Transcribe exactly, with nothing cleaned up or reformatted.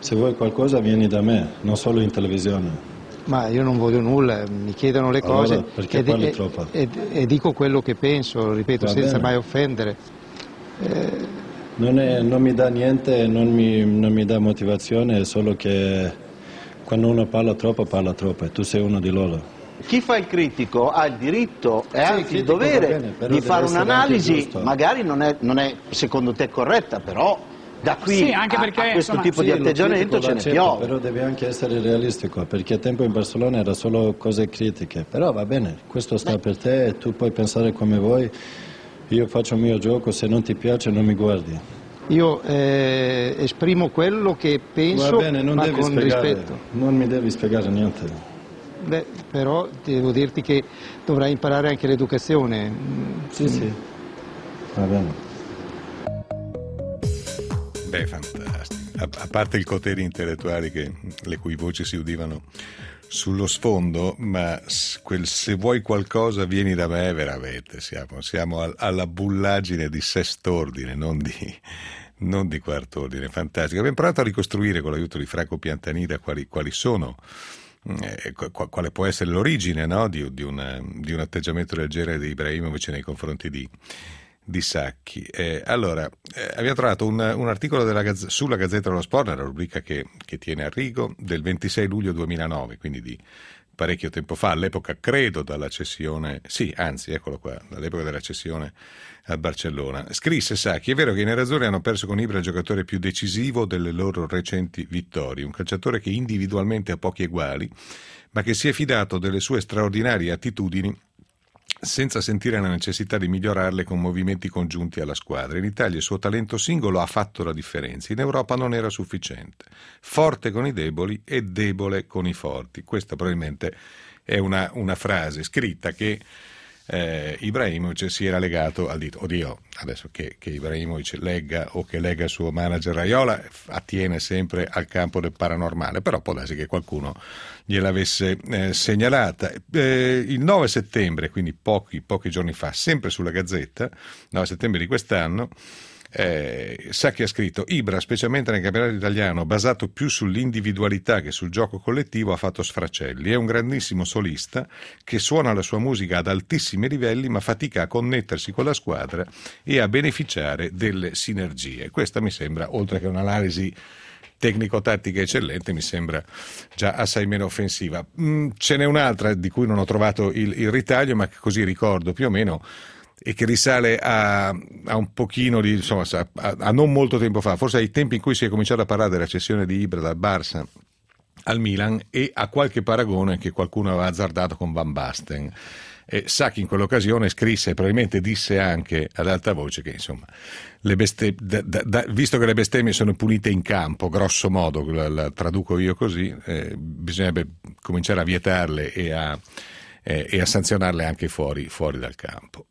Se vuoi qualcosa vieni da me, non solo in televisione. Ma io non voglio nulla, mi chiedono le Allora, cose perché e, parli e, troppo? e, e dico quello che penso, ripeto, Va senza bene. mai offendere. Eh, Non, è, non mi dà niente, non mi, non mi dà motivazione, è solo che quando uno parla troppo, parla troppo e tu sei uno di loro. Chi fa il critico ha il diritto e Sì, anzi il critico va dovere bene, però di deve fare essere anche un'analisi, giusto. magari non è, non è secondo te corretta, però da qui Sì, anche a, perché, a questo insomma, tipo Sì, di lo atteggiamento critico, ce ne l'accetto, piove. però deve anche essere realistico, perché a tempo in Barcellona era solo cose critiche, però va bene, questo sta per te e tu puoi pensare come vuoi, io faccio il mio gioco, se non ti piace non mi guardi. io eh, esprimo quello che penso, Va bene, non ma devi con spiegare, rispetto. non mi devi spiegare niente. Beh, però devo dirti che dovrai imparare anche l'educazione. Sì, sì, va bene. Beh, fantastico. A, a parte i coteri intellettuali che, le cui voci si udivano sullo sfondo, ma quel se vuoi qualcosa vieni da me, veramente siamo, siamo al, alla bullaggine di sest'ordine, non di, non di quart'ordine. Fantastico. Abbiamo provato a ricostruire con l'aiuto di Franco Piantanida quali, quali sono eh, quale può essere l'origine, no? di, di, una, di un atteggiamento del genere di Ibrahimovic nei confronti di di Sacchi. Eh, allora, eh, abbiamo trovato un, un articolo della Gazz- sulla Gazzetta dello Sport, la rubrica che, che tiene Arrigo, del ventisei luglio duemilanove, quindi di parecchio tempo fa, all'epoca credo dalla cessione, sì, anzi, eccolo qua, dall'epoca della cessione a Barcellona. Scrisse Sacchi: è vero che i nerazzurri hanno perso con Ibra il giocatore più decisivo delle loro recenti vittorie, un calciatore che individualmente ha pochi eguali, ma che si è fidato delle sue straordinarie attitudini senza sentire la necessità di migliorarle con movimenti congiunti alla squadra. In Italia il suo talento singolo ha fatto la differenza, in Europa non era sufficiente. Forte con i deboli e debole con i forti. Questa probabilmente è una, una frase scritta che eh, Ibrahimovic si era legato al dito. Oddio, adesso che, che Ibrahimovic legga o che legga il suo manager Raiola attiene sempre al campo del paranormale, però può darsi che qualcuno gliel'avesse eh, segnalata. Eh, il nove settembre, quindi pochi, pochi giorni fa, sempre sulla Gazzetta, nove settembre di quest'anno, eh, Sacchi ha scritto: Ibra, specialmente nel campionato italiano, basato più sull'individualità che sul gioco collettivo, ha fatto sfracelli. È un grandissimo solista che suona la sua musica ad altissimi livelli, ma fatica a connettersi con la squadra e a beneficiare delle sinergie. Questa mi sembra, oltre che un'analisi tecnico-tattica eccellente, mi sembra già assai meno offensiva. Mm, ce n'è un'altra di cui non ho trovato il, il ritaglio, ma che così ricordo più o meno, e che risale a, a un pochino di, insomma, a, a non molto tempo fa, forse ai tempi in cui si è cominciato a parlare della cessione di Ibra dal Barça al Milan, e a qualche paragone che qualcuno aveva azzardato con Van Basten. E Sacchi in quell'occasione scrisse, e probabilmente disse anche ad alta voce, che insomma le bestem- da, da, da, visto che le bestemmie sono punite in campo, grosso modo la, la traduco io così, eh, bisognerebbe cominciare a vietarle e a, eh, e a sanzionarle anche fuori, fuori dal campo.